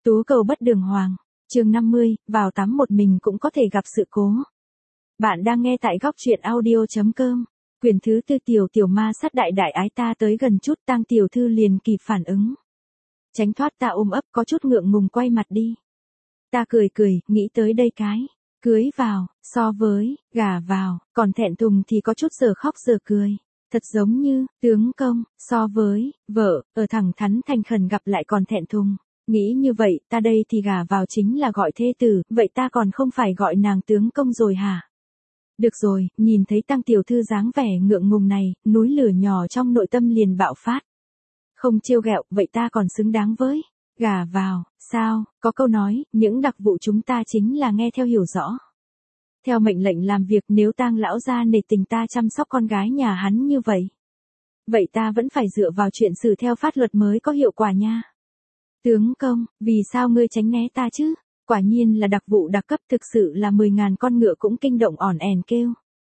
Tú cầu bất đường hoàng. Chương 50, vào tắm một mình cũng có thể gặp sự cố. Bạn đang nghe tại góc truyện audio.com. Quyển thứ tư. Tiểu ma sát đại đại ái ta tới gần chút, Tang tiểu thư liền kịp phản ứng. Tránh thoát ta ôm ấp, có chút ngượng ngùng quay mặt đi. Ta cười, nghĩ tới đây cái. Cưới vào, so với, gả vào, còn thẹn thùng thì có chút giờ khóc giờ cười. Thật giống như, tướng công, so với, vợ, ở thẳng thắn thành khẩn gặp lại còn thẹn thùng. Nghĩ như vậy, ta đây thì gả vào chính là gọi thê tử, vậy ta còn không phải gọi nàng tướng công rồi hả? Được rồi, nhìn thấy Tang tiểu thư dáng vẻ ngượng ngùng này, núi lửa nhỏ trong nội tâm liền bạo phát. Không trêu ghẹo, vậy ta còn xứng đáng với gả vào, sao? Có câu nói, những đặc vụ chúng ta chính là nghe theo hiểu rõ. Theo mệnh lệnh làm việc, nếu Tang lão gia nể tình ta chăm sóc con gái nhà hắn như vậy. Vậy ta vẫn phải dựa vào chuyện xử theo pháp luật mới có hiệu quả nha. Tướng công, vì sao ngươi tránh né ta chứ? Quả nhiên là đặc vụ đặc cấp, thực sự là 10.000 con ngựa cũng kinh động ỏn ẻn kêu.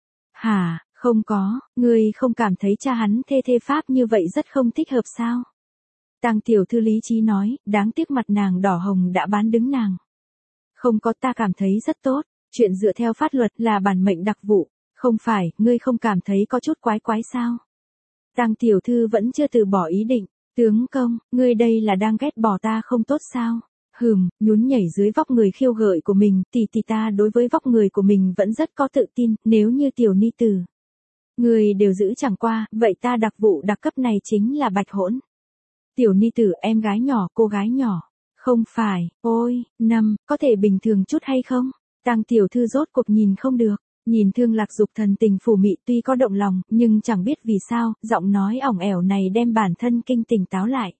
Hả, không có, ngươi không cảm thấy cha hắn thê pháp như vậy rất không thích hợp sao? Tang tiểu thư lý trí nói, đáng tiếc mặt nàng đỏ hồng đã bán đứng nàng. Không có, ta cảm thấy rất tốt, chuyện dựa theo pháp luật là bản mệnh đặc vụ, không phải, ngươi không cảm thấy có chút quái quái sao? Tang tiểu thư vẫn chưa từ bỏ ý định. Tướng công, ngươi đây là đang ghét bỏ ta không tốt sao? Nhún nhảy dưới vóc người khiêu gợi của mình, thì ta đối với vóc người của mình vẫn rất có tự tin, nếu như tiểu ni tử. Ngươi đều giữ chẳng qua, vậy ta đặc vụ đặc cấp này chính là bạch hỗn. Tiểu ni tử, em gái nhỏ, cô gái nhỏ. Không phải, ôi, có thể bình thường chút hay không? Tang tiểu thư rốt cuộc nhìn không được. Nhìn Thương Lạc Dục thần tình phủ mị, tuy có động lòng, nhưng chẳng biết vì sao, giọng nói ỏng ẻo này đem bản thân kinh tỉnh táo lại.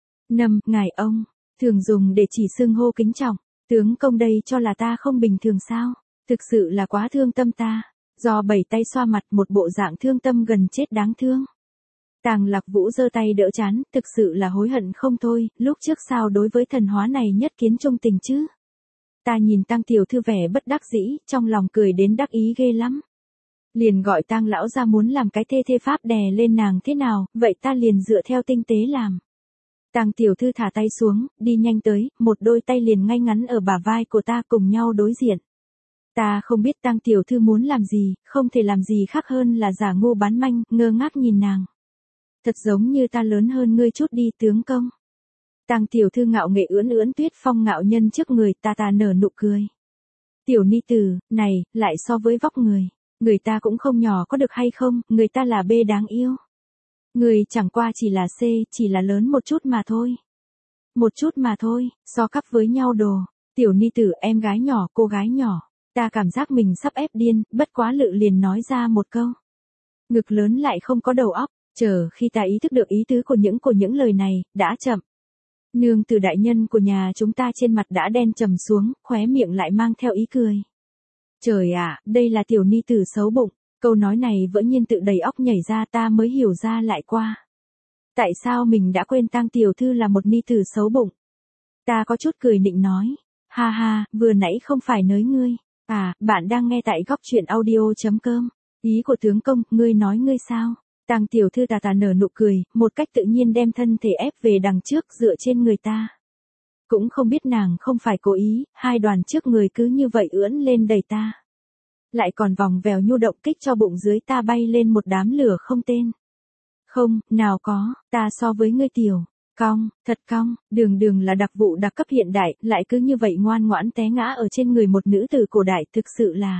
Ngài ông, thường dùng để chỉ xưng hô kính trọng, tướng công đây cho là ta không bình thường sao? Thực sự là quá thương tâm ta. Do bảy tay xoa mặt, một bộ dạng thương tâm gần chết đáng thương. Tàng Lạc Vũ giơ tay đỡ chán, thực sự là hối hận không thôi, lúc trước sao đối với thần hóa này nhất kiến trung tình chứ? Ta nhìn Tang tiểu thư vẻ bất đắc dĩ, trong lòng cười đến đắc ý ghê lắm. Liền gọi Tang lão ra muốn làm cái thê pháp đè lên nàng thế nào, vậy ta liền dựa theo tinh tế làm. Tang tiểu thư thả tay xuống, đi nhanh tới, một đôi tay liền ngay ngắn ở bả vai của ta cùng nhau đối diện. Ta không biết Tang tiểu thư muốn làm gì, không thể làm gì khác hơn là giả ngu bán manh, ngơ ngác nhìn nàng. Thật giống như ta lớn hơn ngươi chút đi tướng công. Tang tiểu thư ngạo nghệ ưỡn tuyết phong ngạo nhân trước người ta nở nụ cười. Tiểu ni tử, này, lại so với vóc người ta cũng không nhỏ có được hay không, người ta là B đáng yêu. Người chẳng qua chỉ là C, chỉ là lớn một chút mà thôi. Một chút mà thôi, so cắp với nhau đồ. Tiểu ni tử, em gái nhỏ, cô gái nhỏ. Ta cảm giác mình sắp ép điên, bất quá lự liền nói ra một câu. Ngực lớn lại không có đầu óc, chờ khi ta ý thức được ý tứ của những lời này, đã chậm. Nương tử đại nhân của nhà chúng ta trên mặt đã đen trầm xuống, khóe miệng lại mang theo ý cười. Trời ạ, đây là tiểu ni tử xấu bụng, câu nói này vỡ nhiên tự đầy óc nhảy ra, ta mới hiểu ra lại qua. Tại sao mình đã quên Tang tiểu thư là một ni tử xấu bụng? Ta có chút cười nịnh nói, ha, vừa nãy không phải nới ngươi. À, bạn đang nghe tại góc truyện audio.com. Ý của tướng công, ngươi nói ngươi sao? Tang tiểu thư tà nở nụ cười, một cách tự nhiên đem thân thể ép về đằng trước dựa trên người ta. Cũng không biết nàng không phải cố ý, hai đoàn trước người cứ như vậy ưỡn lên đẩy ta. Lại còn vòng vèo nhu động kích cho bụng dưới ta bay lên một đám lửa không tên. Không, nào có, ta so với ngươi tiểu, cong, thật cong, đường là đặc vụ đặc cấp hiện đại, lại cứ như vậy ngoan ngoãn té ngã ở trên người một nữ tử cổ đại, thực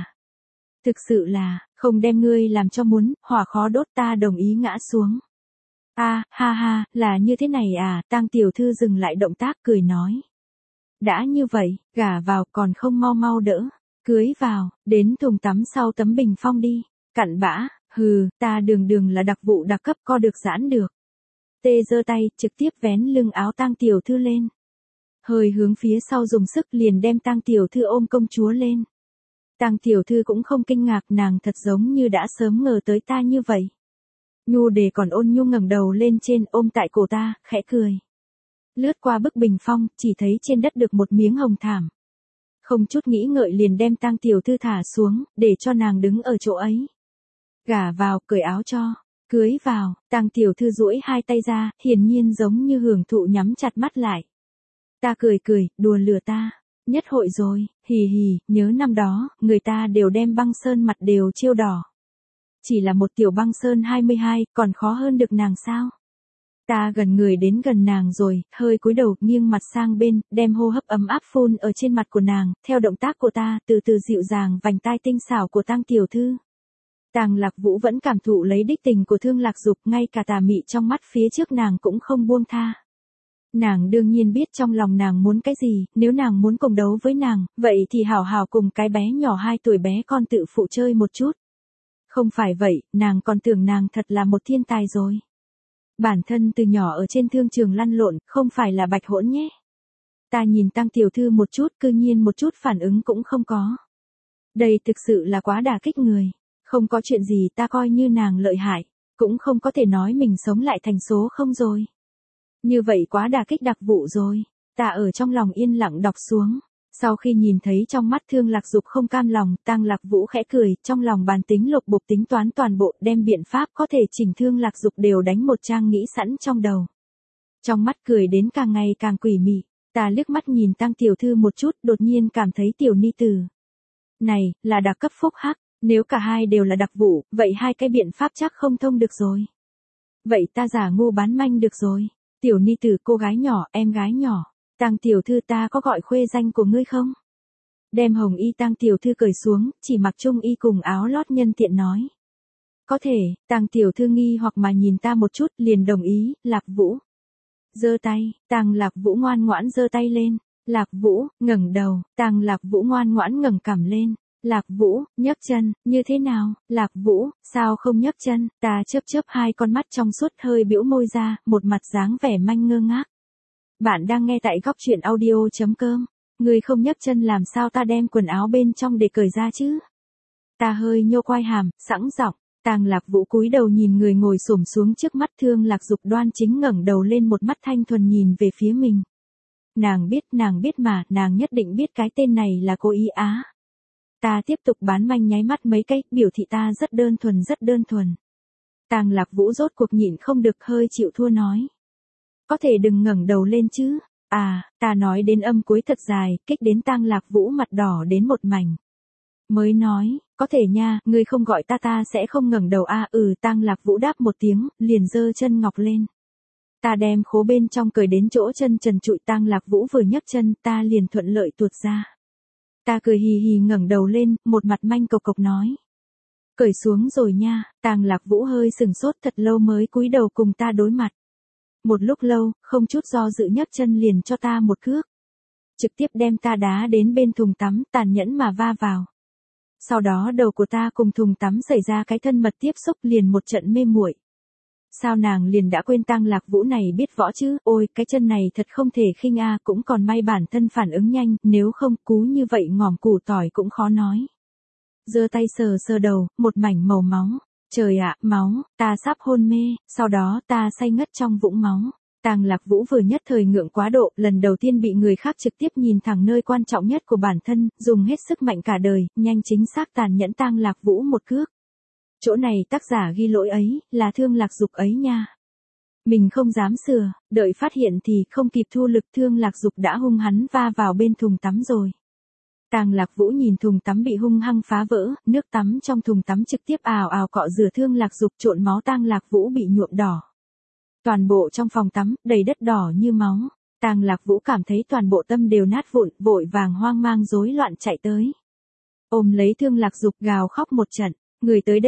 sự là, không đem ngươi làm cho muốn, hỏa khó đốt ta đồng ý ngã xuống. Ha, là như thế này à, Tang tiểu thư dừng lại động tác cười nói. Đã như vậy, gả vào còn không mau đỡ, cưới vào, đến thùng tắm sau tấm bình phong đi, cặn bã, ta đường là đặc vụ đặc cấp co được giãn được. Tê giơ tay, trực tiếp vén lưng áo Tang tiểu thư lên. Hơi hướng phía sau dùng sức liền đem Tang tiểu thư ôm công chúa lên. Tang tiểu thư cũng không kinh ngạc, nàng thật giống như đã sớm ngờ tới ta như vậy. Nhu đề còn ôn nhu ngẩng đầu lên trên ôm tại cổ ta, khẽ cười. Lướt qua bức bình phong, chỉ thấy trên đất được một miếng hồng thảm. Không chút nghĩ ngợi liền đem Tang tiểu thư thả xuống, để cho nàng đứng ở chỗ ấy. Gả vào, cởi áo cho, cưới vào, Tang tiểu thư duỗi hai tay ra, hiển nhiên giống như hưởng thụ nhắm chặt mắt lại. Ta cười, đùa lừa ta. Nhất hội rồi, hì hì, nhớ năm đó, người ta đều đem băng sơn mặt đều chiêu đỏ. Chỉ là một tiểu băng sơn 22, còn khó hơn được nàng sao? Ta gần người đến gần nàng rồi, hơi cúi đầu, nghiêng mặt sang bên, đem hô hấp ấm áp phun ở trên mặt của nàng, theo động tác của ta, từ từ dịu dàng vành tai tinh xảo của Tang tiểu thư. Tang Lạc Vũ vẫn cảm thụ lấy đích tình của Thương Lạc Dục, ngay cả tà mị trong mắt phía trước nàng cũng không buông tha. Nàng đương nhiên biết trong lòng nàng muốn cái gì, nếu nàng muốn cùng đấu với nàng, vậy thì hảo hảo cùng cái bé nhỏ 2 tuổi bé con tự phụ chơi một chút. Không phải vậy, nàng còn tưởng nàng thật là một thiên tài rồi. Bản thân từ nhỏ ở trên thương trường lăn lộn, không phải là bạch hỗn nhé. Ta nhìn Tang tiểu thư một chút, cư nhiên một chút phản ứng cũng không có. Đây thực sự là quá đả kích người. Không có chuyện gì, ta coi như nàng lợi hại, cũng không có thể nói mình sống lại thành số không rồi. Như vậy quá đả kích đặc vụ rồi. Ta ở trong lòng yên lặng đọc xuống. Sau khi nhìn thấy trong mắt Thương Lạc Dục không cam lòng, Tang Lạc Vũ khẽ cười, trong lòng bàn tính lục bục tính toán toàn bộ, đem biện pháp có thể chỉnh Thương Lạc Dục đều đánh một trang nghĩ sẵn trong đầu. Trong mắt cười đến càng ngày càng quỷ mị, ta liếc mắt nhìn Tang tiểu thư một chút, đột nhiên cảm thấy tiểu ni tử này là đặc cấp phúc hắc, nếu cả hai đều là đặc vụ, vậy hai cái biện pháp chắc không thông được rồi. Vậy ta giả ngu bán manh được rồi. Tiểu ni tử, cô gái nhỏ, em gái nhỏ. Tang tiểu thư, ta có gọi khuê danh của ngươi không? Đem hồng y Tang tiểu thư cởi xuống, chỉ mặc trung y cùng áo lót nhân tiện nói. Có thể. Tang tiểu thư nghi hoặc mà nhìn ta một chút, liền đồng ý. Lạc Vũ giơ tay. Tang Lạc Vũ ngoan ngoãn giơ tay lên. Lạc Vũ ngẩng đầu. Tang Lạc Vũ ngoan ngoãn ngẩng cằm lên. Lạc Vũ nhấc chân, như thế nào? Lạc Vũ, sao không nhấc chân? Ta chớp hai con mắt trong suốt, hơi bĩu môi ra, một mặt dáng vẻ manh ngơ ngác. Bạn đang nghe tại góc truyện audio.com. Người không nhấc chân làm sao ta đem quần áo bên trong để cởi ra chứ? Ta hơi nhô quai hàm, sẵn giọng. Tang Lạc Vũ cúi đầu nhìn người ngồi xổm xuống trước mắt. Thương Lạc Dục đoan chính ngẩng đầu lên, một mắt thanh thuần nhìn về phía mình. Nàng biết mà, nàng nhất định biết cái tên này là cô ý á. Ta tiếp tục bán manh nháy mắt mấy cái, biểu thị ta rất đơn thuần. Tang Lạc Vũ rốt cuộc nhịn không được, hơi chịu thua nói. Có thể đừng ngẩng đầu lên chứ? À, ta nói đến âm cuối thật dài, kích đến Tang Lạc Vũ mặt đỏ đến một mảnh. Mới nói, có thể nha, ngươi không gọi ta sẽ không ngẩng đầu à. Tang Lạc Vũ đáp một tiếng, liền giơ chân ngọc lên. Ta đem khố bên trong cởi đến chỗ chân trần trụi. Tang Lạc Vũ vừa nhấc chân, ta liền thuận lợi tuột ra. Ta cười hì hì ngẩng đầu lên, một mặt manh cộc cộc nói. Cởi xuống rồi nha. Tang Lạc Vũ hơi sừng sốt thật lâu mới cúi đầu cùng ta đối mặt. Một lúc lâu, không chút do dự nhấc chân liền cho ta một cước. Trực tiếp đem ta đá đến bên thùng tắm, tàn nhẫn mà va vào. Sau đó đầu của ta cùng thùng tắm xảy ra cái thân mật tiếp xúc, liền một trận mê muội. Sao nàng liền đã quên Tang Lạc Vũ này biết võ chứ? Ôi, cái chân này thật không thể khinh a, cũng còn may bản thân phản ứng nhanh, nếu không cú như vậy ngỏm củ tỏi cũng khó nói. Giơ tay sờ đầu, một mảnh màu máu. Trời ạ, máu, ta sắp hôn mê, sau đó ta say ngất trong vũng máu. Tang Lạc Vũ vừa nhất thời ngượng quá độ, lần đầu tiên bị người khác trực tiếp nhìn thẳng nơi quan trọng nhất của bản thân, dùng hết sức mạnh cả đời, nhanh chính xác tàn nhẫn Tang Lạc Vũ một cước. Chỗ này tác giả ghi lỗi ấy, là Thương Lạc Dục ấy nha. Mình không dám sửa, đợi phát hiện thì không kịp thu lực, Thương Lạc Dục đã hung hắn va vào bên thùng tắm rồi. Tang Lạc Vũ nhìn thùng tắm bị hung hăng phá vỡ, nước tắm trong thùng tắm trực tiếp ào ào cọ rửa Thương Lạc Dục, trộn máu Tang Lạc Vũ bị nhuộm đỏ. Toàn bộ trong phòng tắm, đầy đất đỏ như máu. Tang Lạc Vũ cảm thấy toàn bộ tâm đều nát vụn, vội vàng hoang mang rối loạn chạy tới. Ôm lấy Thương Lạc Dục gào khóc một trận. Người tới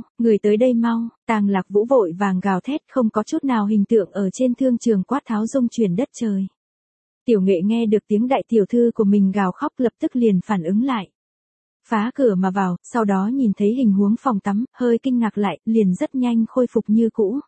đây mau, Tang Lạc Vũ vội vàng gào thét, không có chút nào hình tượng ở trên thương trường quát tháo rung chuyển đất trời. Tiểu Nghệ nghe được tiếng đại tiểu thư của mình gào khóc lập tức liền phản ứng lại. Phá cửa mà vào, sau đó nhìn thấy hình huống phòng tắm, hơi kinh ngạc lại, liền rất nhanh khôi phục như cũ.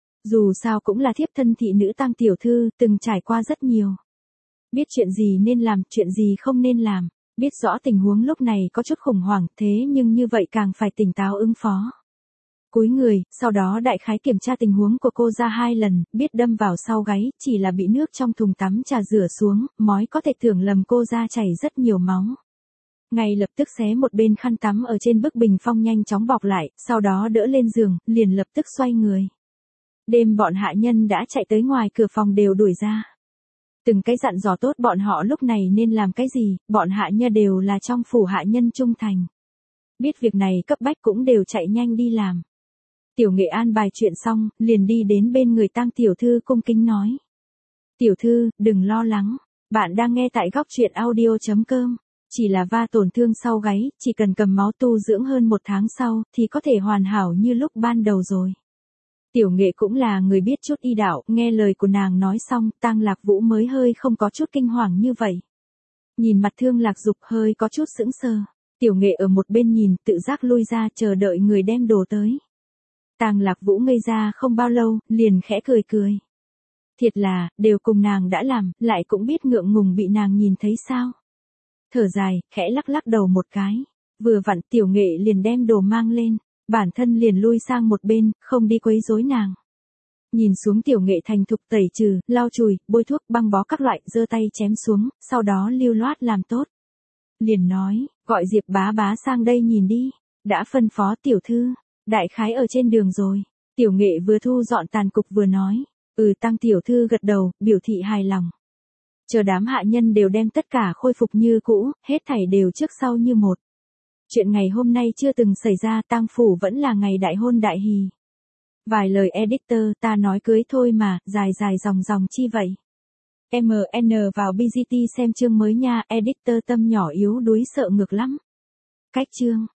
Dù sao cũng là thiếp thân thị nữ Tang tiểu thư, từng trải qua rất nhiều. Biết chuyện gì nên làm, chuyện gì không nên làm. Biết rõ tình huống lúc này có chút khủng hoảng, thế nhưng như vậy càng phải tỉnh táo ứng phó. Cúi người, sau đó đại khái kiểm tra tình huống của cô ra 2 lần, biết đâm vào sau gáy, chỉ là bị nước trong thùng tắm trà rửa xuống, mói có thể tưởng lầm cô ra chảy rất nhiều máu. Ngay lập tức xé một bên khăn tắm ở trên bức bình phong nhanh chóng bọc lại, sau đó đỡ lên giường, liền lập tức xoay người. Đêm bọn hạ nhân đã chạy tới ngoài cửa phòng đều đuổi ra. Từng cái dặn dò tốt bọn họ lúc này nên làm cái gì, bọn hạ nhân đều là trong phủ hạ nhân trung thành. Biết việc này cấp bách cũng đều chạy nhanh đi làm. Tiểu Nghệ an bài chuyện xong, liền đi đến bên người Tang tiểu thư cung kính nói. Tiểu thư, đừng lo lắng, bạn đang nghe tại góc truyện audio.com. Chỉ là va tổn thương sau gáy, chỉ cần cầm máu tu dưỡng hơn 1 tháng sau, thì có thể hoàn hảo như lúc ban đầu rồi. Tiểu Nghệ cũng là người biết chút y đạo, nghe lời của nàng nói xong, Tang Lạc Vũ mới hơi không có chút kinh hoàng như vậy. Nhìn mặt Thương Lạc Dục hơi có chút sững sờ. Tiểu Nghệ ở một bên nhìn, tự giác lui ra chờ đợi người đem đồ tới. Tang Lạc Vũ ngây ra không bao lâu, liền khẽ cười cười. Thiệt là, đều cùng nàng đã làm, lại cũng biết ngượng ngùng bị nàng nhìn thấy sao. Thở dài, khẽ lắc lắc đầu một cái. Vừa vặn Tiểu Nghệ liền đem đồ mang lên, bản thân liền lui sang một bên, không đi quấy rối nàng. Nhìn xuống Tiểu Nghệ thành thục tẩy trừ, lau chùi, bôi thuốc, băng bó các loại, giơ tay chém xuống, sau đó lưu loát làm tốt. Liền nói, gọi Diệp bá bá sang đây nhìn đi, đã phân phó tiểu thư, đại khái ở trên đường rồi. Tiểu Nghệ vừa thu dọn tàn cục vừa nói, Tang tiểu thư gật đầu, biểu thị hài lòng. Chờ đám hạ nhân đều đem tất cả khôi phục như cũ, hết thảy đều trước sau như một. Chuyện ngày hôm nay chưa từng xảy ra, Tang phủ vẫn là ngày đại hôn đại hỷ. Vài lời editor, ta nói cưới thôi mà, dài dài dòng dòng chi vậy. MN vào BGT xem chương mới nha, editor tâm nhỏ yếu đuối sợ ngược lắm. Cách chương.